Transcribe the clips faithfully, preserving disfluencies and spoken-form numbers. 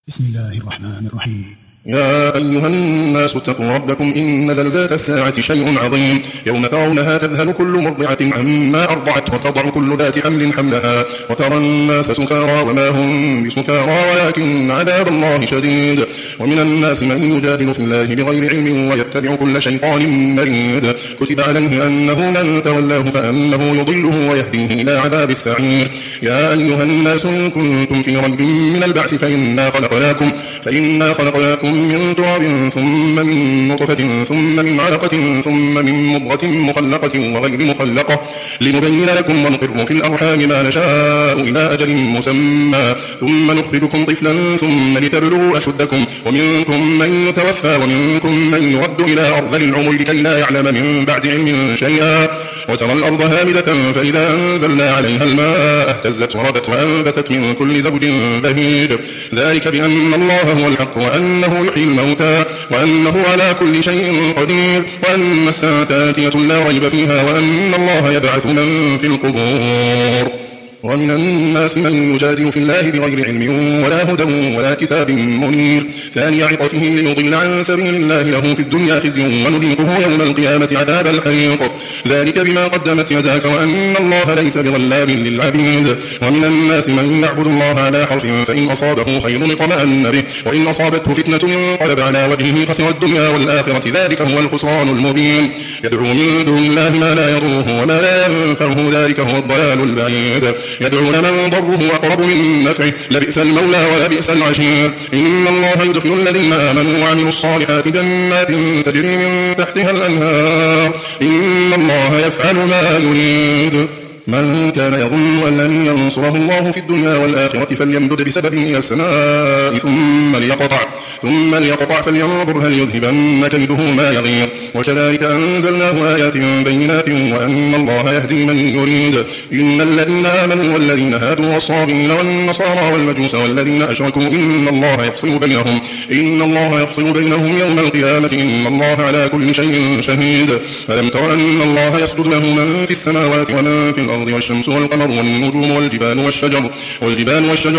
بسم الله الرحمن الرحيم. يا أيها الناس اتقوا ربكم إن زلزلة الساعة شيء عظيم يوم ترونها تذهل كل مرضعة عما أرضعت وتضع كل ذات حمل حملها وترى الناس سكارى وما هم بسكارى ولكن عذاب الله شديد. ومن الناس من يجادل في الله بغير علم ويتبع كل شيطان مريد كتب عليه أنه من تولاه فأنه يضله ويهديه إلى عذاب السعير. يا أيها الناس إن كنتم في ريب من البعث فإنا خلقناكم فإنا خلقناكم من تراب ثم من نطفة ثم من علقة ثم من مضغة مخلقة وغير مخلقة لنبين لكم ونقر في الأرحام ما نشاء إلى أجل مسمى ثم نخرجكم طفلا ثم لتبلغوا أشدكم ومنكم من يتوفى ومنكم من يرد إلى أرذل العمر لكي لا يعلم من بعد علم شيئا. وترى الأرض هامدة فإذا أنزلنا عليها الماء اهتزت وربت وأنبتت من كل زوج بهيج ذلك بأن الله هو الحق وأنه يحيي الموتى وأنه على كل شيء قدير وأن الساعة آتية لا ريب فيها وأن الله يبعث من في القبور. ومن الناس من يجادل في الله بغير علم ولا هدى ولا كتاب منير ثاني عطفه ليضل عن سبيل الله له في الدنيا خزي ونذيقه يوم القيامة عذاب الحريق ذلك بما قدمت يداك وأن الله ليس بظلام للعبيد. ومن الناس من يعبد الله على حرف فإن أصابه خير اطمأن به وإن أصابته فتنة انقلب على وجهه خسر الدنيا والآخرة ذلك هو الخسران المبين. يدعو من دون الله ما لا يضره وما لا ينفعه ذلك هو الضلال البعيد. يدعون من ضره أقرب من نفعه لبئس المولى ولبئس العشير. إن الله يدخل الذين آمنوا وعملوا الصالحات جنات تجري من تحتها الأنهار إن الله يفعل ما يريد. من كان يظن أن لن ينصره الله في الدنيا والآخرة فليمدد بسبب إلى السماء ثم ليقطع ثم ليقطع فلينظر هل يذهبن كيده ما يغير. وكذلك أنزلناه آيات بينات وأن الله يهدي من يريد. إن الذين آمنوا والذين هادوا والصابين والنصارى والمجوس والذين أشركوا إن الله يفصل بينهم إن الله يفصل بينهم يوم القيامة إن الله على كل شيء شهيد. ألم تر أن الله يسجد له من في السماوات ومن في الأرض والشمس والقمر والنجوم والجبال والشجر والجبال والشجر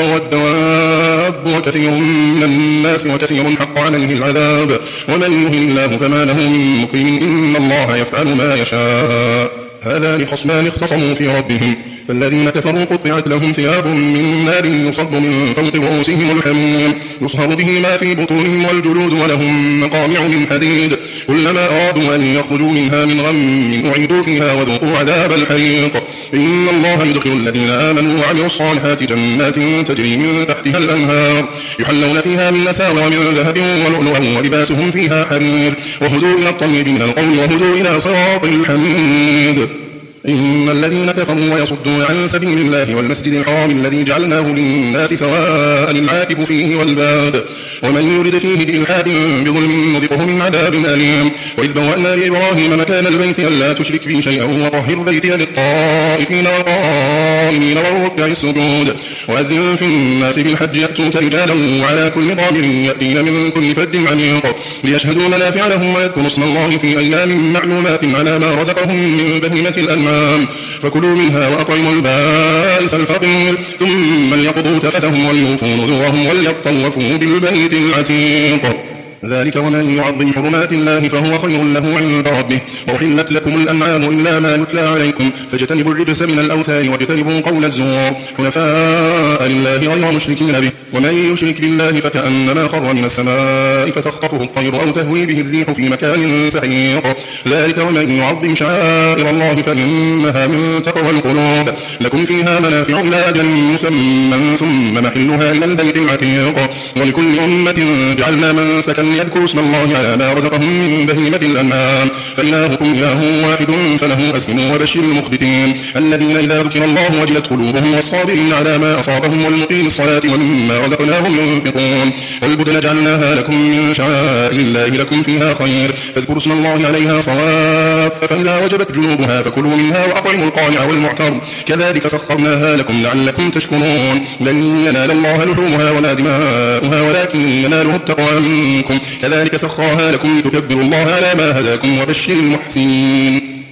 والدواب وكثير من الناس وكثير حق عليه العذاب ومن يهن الله فما له من مكرم إن الله يفعل ما يشاء. هذان خصمان اختصموا في ربهم فالذين كفروا قطعت لهم ثياب من نار يصب من فوق رؤوسهم الحميم يصهر به ما في بطونهم والجلود ولهم مقامع من حديد كلما أرادوا أن يخرجوا منها من غم أعيدوا فيها وذوقوا عذاب الحريق. إن الله يدخل الذين آمنوا وعملوا الصالحات جنات تجري من تحتها الأنهار يحلون فيها من أساور من ذهب ولؤلؤا ولباسهم فيها حرير وهدوا إلى الطيب من القول وهدوا إلى صراط الحميد. إن الذين كفروا ويصدون عن سبيل الله والمسجد الحرام الذي جعلناه للناس سواء العاكف فيه والباد ومن يرد فيه بإلحاد بظلم نذقه من عذاب أليم. وإذ بوأنا لإبراهيم مكان البيت ألا تشرك بي شيئا وطهر بيتي للطائفين والقائمين والركع السجود وأذن في الناس بالحج يأتوك رجالا وعلى كل ضامر يأتين من كل فج عميق ليشهدوا منافع لهم ويذكروا اسم الله في أيام معلومات على ما رزقهم من بهيمة الأنعام فكلوا منها وأطعموا البائس الفقير ثم ليقضوا تفثهم وليوفوا نذورهم وليطوفوا بالبيت العتيق. ذلك ومن يعظم حرمات الله فهو خير له عند ربه. وأحلت لكم الأنعام إلا ما يتلى عليكم فاجتنبوا الرجس من الأوثان واجتنبوا قول الزور حنفاء لله غير مشركين به ومن يشرك بالله فكأنما خر من السماء فتخطفه الطير أو تهوي به الريح في مكان سحيق. ذلك ومن يعظم شعائر الله فإنها من تقوى القلوب. لكم فيها منافع إلى أجل مسمى ثم محلها إلى البيت العتيق. ولكل أمة جعلنا منسكا يذكر اسم الله على ما رزقهم من بهيمة الأنعام فإلهكم إله واحد فله أسلموا وبشر المخبتين الذين إذا ذكر الله وجلت قلوبهم والصابرين على ما أصابهم والمقيم الصلاة ومما رزقناهم ينفقون. والبدن جعلناها لكم من شعائر الله لكم فيها خير فاذكروا اسم الله عليها صواف فإذا وجبت جنوبها فكلوا منها وأطعموا القانع والمعتر كذلك سخرناها لكم لعلكم تشكرون. لن ينال الله لحومها ولا دماؤها ولكن يناله التقوى منكم كذلك سخرها لكم لتكبروا الله على ما هداكم وبشر المحسنين.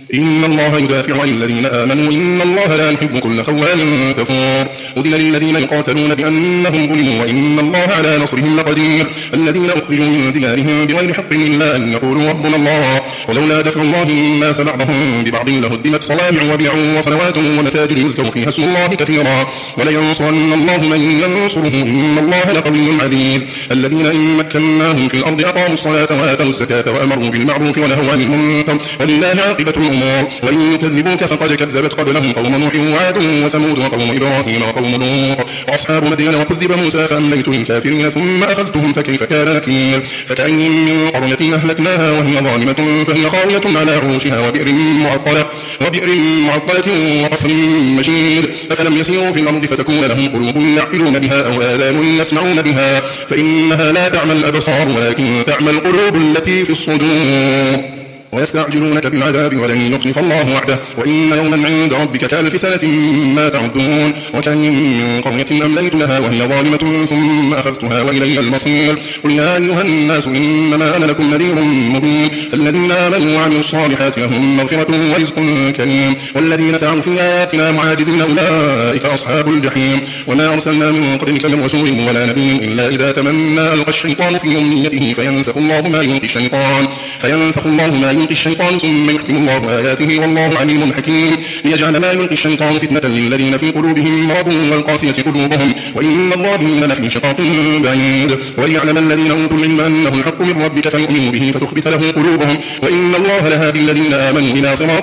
إن الله يدافع عن الذين آمنوا إن الله لا يحب كل خوان كفور أذن للذين يقاتلون بأنهم ظلموا وإن الله على نصرهم لقدير الذين أخرجوا من ديارهم بغير حق إلا أن يقولوا ربنا الله ولولا دفع الله الناس بعضهم ببعض لهدمت صوامع وبيع وصلوات ومساجد يذكر فيها اسم الله كثيرا ولينصرن الله من ينصره إن الله لقوي عزيز الذين إن مكناهم في الأرض أقاموا الصلاة وآتوا الزكاة وأمروا بالمعروف ونهوا عن المنكر ولله عاقبة الأمور وإن يكذبوك فقد كذبت قبلهم قوم نوح وعاد وثمود وقوم إبراهيم وقوم لوط وأصحاب مدين وكذب موسى فأمليت للكافرين ثم أخذتهم فكيف كان نكير فكأين من قرية أهلكناها وهي ظالمة فهي خاوية على عروشها وبئر معطلة وبئر معطلة وقصر مشيد أفلم يسيروا في الأرض فتكون لهم قلوب يعقلون بها أو آذان يسمعون بها فإنها لا تعمى الأبصار ولكن تعمى القلوب التي في الصدور ويستعجلونك بالعذاب ولن يخلف الله وعده وإن يوما عند ربك كألف سنة ما تعدون وكأين من قرية أمليت لها وهي ظالمة ثم أخذتها وإلي المصير قل يا أيها الناس إنما أنا لكم نذير مبين فالذين آمنوا وعملوا الصالحات لهم مغفرة ورزق كريم والذين سعوا في آياتنا معاجزين أولئك أصحاب الجحيم وما أرسلنا من قبلك من رسول ولا نبي إلا إذا تمنى ألقى الشيطان في أمنيته فينسخ الله ما يلقي الشيطان فينسخ الله ما يلقي الشيطان ثم يحكم الله آياته والله عليم حكيم ليجعل ما يلقي الشيطان فتنة للذين في قلوبهم مرض والقاسية قلوبهم وإن الظالمين لفي شقاق بعيد وليعلم الذين أوتوا العلم أنه الحق من ربك فيؤمنوا به فتخبت له قلوبهم وإن الله لهادي الذين آمنوا إلى صراط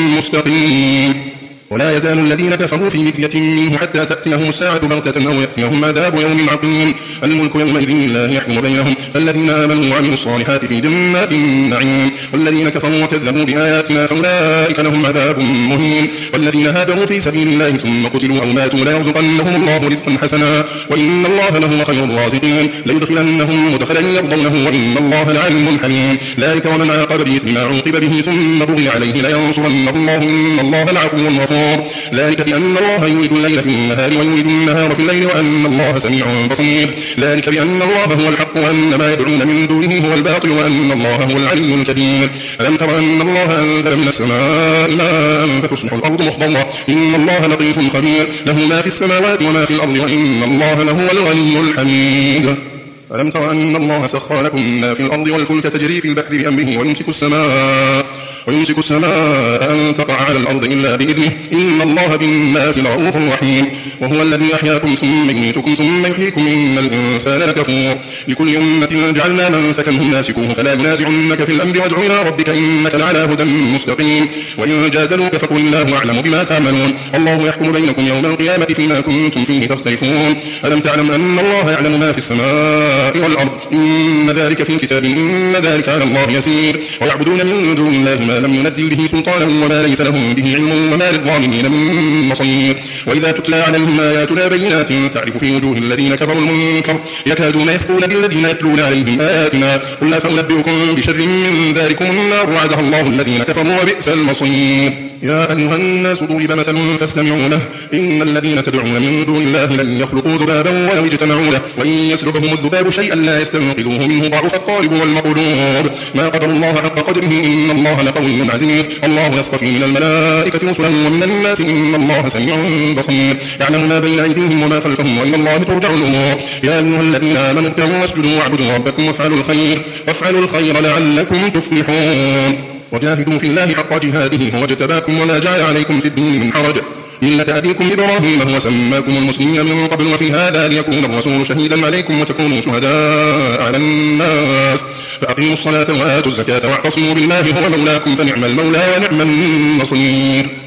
مستقيم ولا يزال الذين كفروا في مرية منه حتى تأتيهم الساعة بغتة أو يأتيهم عذاب يوم عقيم الملك يومئذ لله يحكم بينهم الذين آمنوا وعملوا الصالحات في جنات النعيم والذين كفروا وكذبوا بآياتنا فأولئك لهم عذاب مهين والذين هاجروا في سبيل الله ثم قتلوا أو ماتوا ليرزقنهم الله رزقا حسنا وإن الله لهو خير الرازقين ليدخلنهم مدخلا يرضونه وإن الله لعليم حليم ذلك ومن عاقب بإثم ما عوقب به ثم بغي عليه لينصرنه الله إن الله لعفو غفور ذلك بأن الله يولد الليل في النهار ويولد النهار في الليل وأن الله سميع بصير ذلك بأن الله هو الحق وأن ما يدعون من دونه هو الباطل وأن الله هو العلي الكبير ألم تر أن الله أنزل من السماء ماء فتصبح الأرض مخضرة إن الله لطيف خبير له ما في السماوات وما في الأرض وإن الله لهو الغني الحميد ألم تر أن الله سخر لكم ما في الأرض والفلك تجري في البحر بأمره ويمسك السماء ويمسك السماء أن تقع على الأرض إلا بإذنه إن الله بالناس لرؤوف رحيم وهو الذي أحياكم ثم يميتكم ثم يحييكم إن الإنسان لكفور لكل أمة جعلنا منسكا هم ناسكوه فلا ينازعنك في الأمر وادع إلى ربك إنك لعلى هدى مستقيم وإن جادلوك فقل الله أعلم بما تعملون الله يحكم بينكم يوم القيامة فيما كنتم فيه تختلفون ألم تعلم أن الله يعلم ما في السماء والأرض إن ذلك في كتاب إن ذلك على الله يسير ويعبدون من دون الله ما لم ينزل به سلطانا وما ليس لهم به علم وما للظالمين من نصير وإذا تتلى عليهم آياتنا بينات تعرف في وجوه الذين كفروا المنكر يكادون يسقون بالذين يتلون عليهم آياتنا قل لا فأنبئكم بشر من ذلكم النار وعدها الله الذين كفروا وبئس المصير يا أيها الناس ضرب مثل فاستمعوا له إن الذين تدعون من دون الله لن يخلقوا ذبابا ولو اجتمعوا له وإن يسلبهم الذباب شيئا لا يستنقذوه منه ضعف الطالب والمطلوب ما قدر الله حق قدره إن الله لقوي عزيز الله يصطفي من الملائكة رسلا ومن الناس إن الله سميع بصير يعلم ما بين أيديهم وما خلفهم وإلى الله ترجع الأمور يا أيها الذين آمنوا اركعوا واسجدوا واعبدوا ربكم وافعلوا الخير وافعلوا الخير لعلكم تفلحون وجاهدوا في الله حق جهاده هو اجتباكم وما جعل عليكم في الدين من حرج ملة أبيكم إبراهيم هو سماكم المسلمين من قبل وفي هذا ليكون الرسول شهيدا عليكم وتكونوا شهداء على الناس فأقيموا الصلاة وآتوا الزكاة واعتصموا بالله هو مولاكم فنعم المولى ونعم النصير